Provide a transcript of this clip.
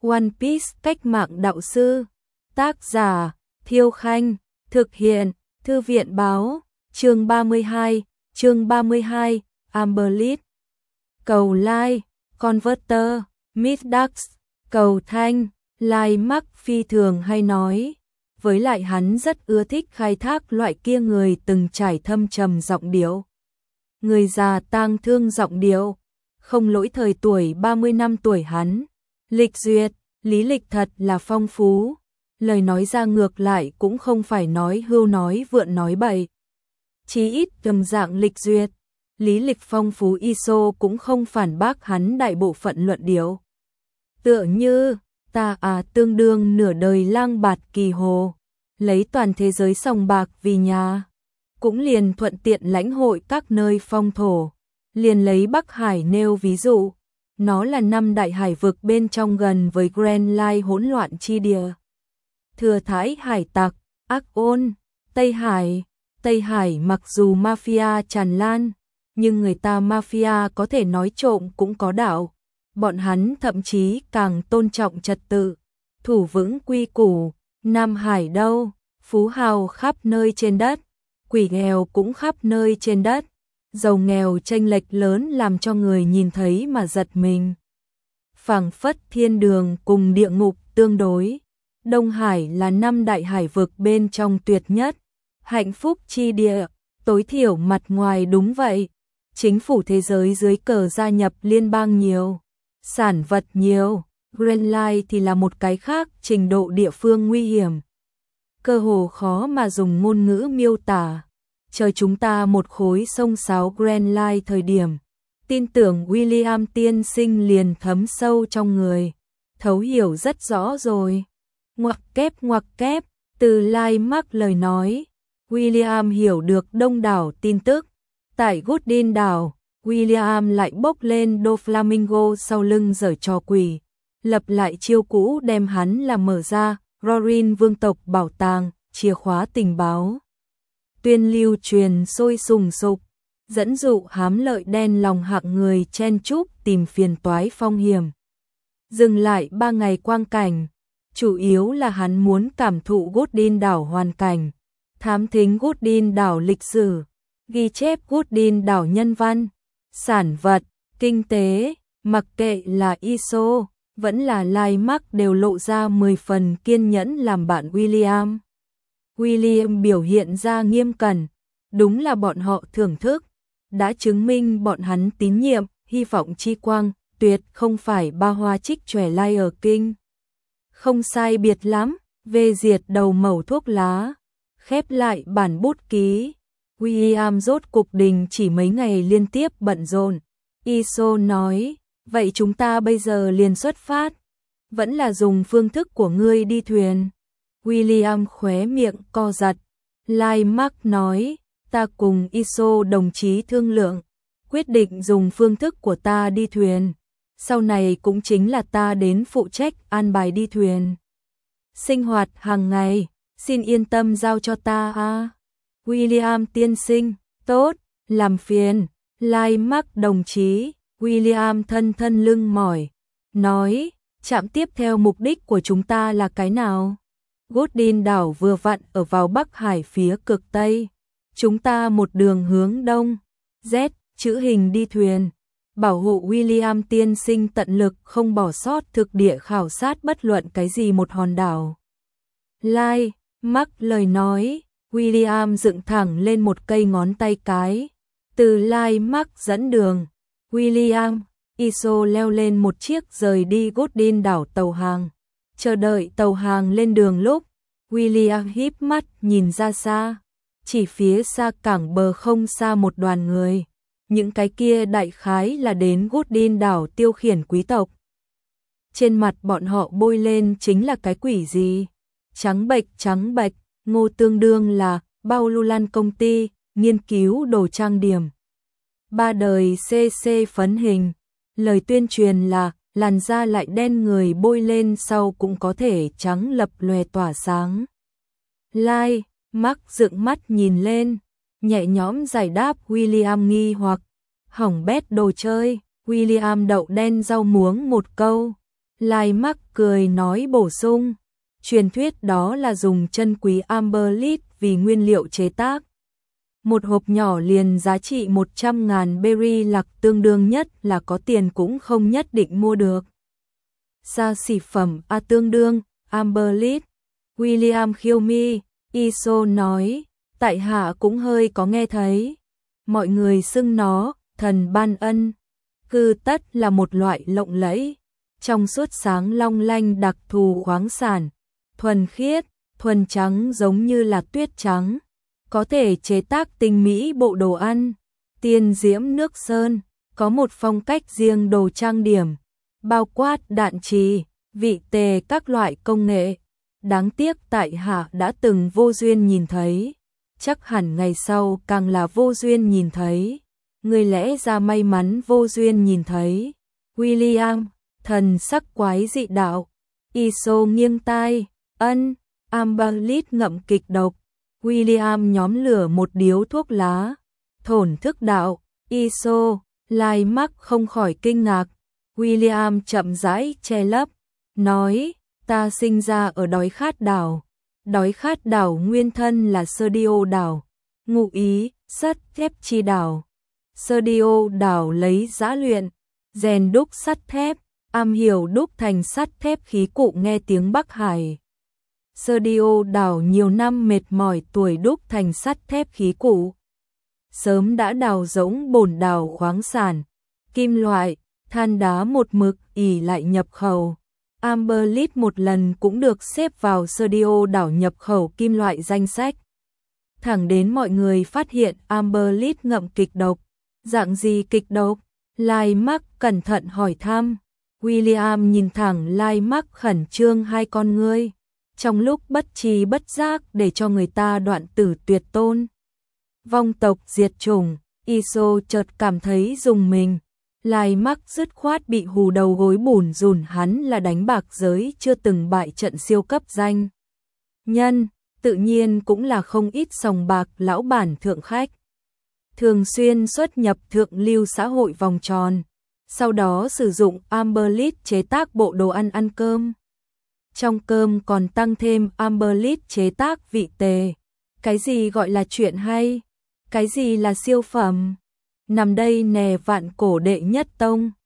One Piece cách mạng đạo sư. Tác giả Thiêu Khanh. Thực hiện Thư viện Báo. Chương 32. Amberlit. Cầu like, Converter, Middux, cầu thanh. Lai Mắc phi thường hay nói. Với lại hắn rất ưa thích khai thác loại kia người từng trải thâm trầm giọng điệu. Người già tang thương giọng điệu. Không lỗi thời tuổi 30 năm tuổi hắn. Lịch duyệt, lý lịch thật là phong phú. Lời nói ra ngược lại cũng không phải nói hưu nói vượn nói bậy. Chí ít cầm dạng lịch duyệt, lý lịch phong phú ISO cũng không phản bác hắn đại bộ phận luận điệu. Tựa như, ta tương đương nửa đời lang bạt kỳ hồ, lấy toàn thế giới sòng bạc vì nhà. Cũng liền thuận tiện lãnh hội các nơi phong thổ, liền lấy Bắc Hải nêu ví dụ. Nó là 5 đại hải vực bên trong gần với Grand Line hỗn loạn chi địa. Thừa Thái hải tặc, ác ôn, Tây Hải mặc dù mafia tràn lan, nhưng người ta mafia có thể nói trộm cũng có đạo. Bọn hắn thậm chí càng tôn trọng trật tự, thủ vững quy củ. Nam Hải đâu, phú hào khắp nơi trên đất, quỷ nghèo cũng khắp nơi trên đất. Giàu nghèo chênh lệch lớn làm cho người nhìn thấy mà giật mình. Phảng phất thiên đường cùng địa ngục tương đối. Đông Hải là 5 đại hải vực bên trong tuyệt nhất. Hạnh phúc chi địa, tối thiểu mặt ngoài đúng vậy. Chính phủ thế giới dưới cờ gia nhập liên bang nhiều. Sản vật nhiều. Grand Line thì là một cái khác, trình độ địa phương nguy hiểm. Cơ hồ khó mà dùng ngôn ngữ miêu tả. Chờ chúng ta một khối sông sáo Grand Line thời điểm, tin tưởng William tiên sinh liền thấm sâu trong người, thấu hiểu rất rõ rồi. Ngoặc kép, từ Lai Mắc lời nói, William hiểu được đông đảo tin tức. Tại Goodin đảo, William lại bốc lên Doflamingo sau lưng giở trò quỷ, lập lại chiêu cũ đem hắn làm mở ra, Rorin vương tộc bảo tàng, chìa khóa tình báo. Tuyên lưu truyền sôi sùng sục, dẫn dụ hám lợi đen lòng hạng người chen chúc tìm phiền toái phong hiểm. Dừng lại 3 ngày quang cảnh, chủ yếu là hắn muốn cảm thụ Goodin đảo hoàn cảnh, thám thính Goodin đảo lịch sử, ghi chép Goodin đảo nhân văn, sản vật, kinh tế, mặc kệ là ISO, vẫn là Lai Mắc đều lộ ra 10 phần kiên nhẫn làm bạn William. William biểu hiện ra nghiêm cẩn, đúng là bọn họ thưởng thức, đã chứng minh bọn hắn tín nhiệm, hy vọng chi quang, tuyệt không phải ba hoa trích chòe lai ở kinh. Không sai biệt lắm, về diệt đầu mẩu thuốc lá, khép lại bản bút ký. William rốt cục đình chỉ mấy ngày liên tiếp bận rộn. ISO nói, vậy chúng ta bây giờ liền xuất phát, vẫn là dùng phương thức của ngươi đi thuyền. William khóe miệng co giật. Lai Mắc nói, ta cùng ISO đồng chí thương lượng, quyết định dùng phương thức của ta đi thuyền. Sau này cũng chính là ta đến phụ trách an bài đi thuyền. Sinh hoạt hàng ngày, xin yên tâm giao cho ta. William tiên sinh, tốt, làm phiền. Lai Mắc đồng chí, William thân lưng mỏi, nói, trạm tiếp theo mục đích của chúng ta là cái nào? Goodin đảo vừa vặn ở vào Bắc Hải phía cực Tây. Chúng ta một đường hướng đông, Z, chữ hình đi thuyền. Bảo hộ William tiên sinh tận lực không bỏ sót thực địa khảo sát bất luận cái gì một hòn đảo. Lai Mắc lời nói, William dựng thẳng lên một cây ngón tay cái. Từ Lai Mắc dẫn đường, William, ISO leo lên một chiếc rời đi Goodin đảo tàu hàng. Chờ đợi tàu hàng lên đường lúc, William híp mắt nhìn ra xa, chỉ phía xa cảng bờ không xa một đoàn người. Những cái kia đại khái là đến Goodin đảo tiêu khiển quý tộc. Trên mặt bọn họ bôi lên chính là cái quỷ gì? Trắng bệch, ngô tương đương là bao Lulan công ty, nghiên cứu đồ trang điểm. 3 đời CC phấn hình, lời tuyên truyền là làn da lại đen người bôi lên sau cũng có thể trắng lập lòe tỏa sáng. Lai Mắc dựng mắt nhìn lên, nhẹ nhõm giải đáp William nghi hoặc. Hỏng bét đồ chơi, William đậu đen rau muống một câu. Lai Mark cười nói bổ sung, truyền thuyết đó là dùng chân quý Amberlead vì nguyên liệu chế tác. Một hộp nhỏ liền giá trị 100.000 berry lạc, tương đương nhất là có tiền cũng không nhất định mua được. Xa xỉ phẩm tương đương, Amberlead. William khiêu mi, Iso nói, tại hạ cũng hơi có nghe thấy. Mọi người xưng nó, thần ban ân. Cư tất là một loại lộng lẫy, trong suốt sáng long lanh đặc thù khoáng sản, thuần khiết, thuần trắng giống như là tuyết trắng. Có thể chế tác tinh mỹ bộ đồ ăn, tiên diễm nước sơn, có một phong cách riêng đồ trang điểm, bao quát đạn trì, vị tề các loại công nghệ. Đáng tiếc tại hạ đã từng vô duyên nhìn thấy, chắc hẳn ngày sau càng là vô duyên nhìn thấy. Người lẽ ra may mắn vô duyên nhìn thấy. William, thần sắc quái dị đạo. Iso nghiêng tai, ân, Amberlead ngậm kịch độc. William nhóm lửa một điếu thuốc lá, thổn thức đạo, Iso. Lai Mark không khỏi kinh ngạc. William chậm rãi che lấp, nói, ta sinh ra ở đói khát đảo. Đói khát đảo nguyên thân là Serdio đảo, ngụ ý, sắt thép chi đảo. Serdio đảo lấy giã luyện, rèn đúc sắt thép, am hiểu đúc thành sắt thép khí cụ nghe tiếng Bắc Hải. Serdio đảo nhiều năm mệt mỏi tuổi đúc thành sắt thép khí cụ. Sớm đã đào rỗng bồn đào khoáng sản, kim loại, than đá một mực ỉ lại nhập khẩu. Amberlead một lần cũng được xếp vào Serdio đảo nhập khẩu kim loại danh sách. Thẳng đến mọi người phát hiện Amberlead ngậm kịch độc. Dạng gì kịch độc? Lai Mark cẩn thận hỏi thăm. William nhìn thẳng Lai Mark khẩn trương hai con ngươi, trong lúc bất tri bất giác để cho người ta đoạn tử tuyệt tôn. Vong tộc diệt chủng, Iso chợt cảm thấy rùng mình. Lai Mark dứt khoát bị hù đầu gối bủn rủn, hắn là đánh bạc giới chưa từng bại trận siêu cấp danh nhân, tự nhiên cũng là không ít sòng bạc lão bản thượng khách. Thường xuyên xuất nhập thượng lưu xã hội vòng tròn, sau đó sử dụng Amberlead chế tác bộ đồ ăn ăn cơm. Trong cơm còn tăng thêm Amberlead chế tác vị tề. Cái gì gọi là chuyện hay? Cái gì là siêu phẩm? Nằm đây nè vạn cổ đệ nhất tông.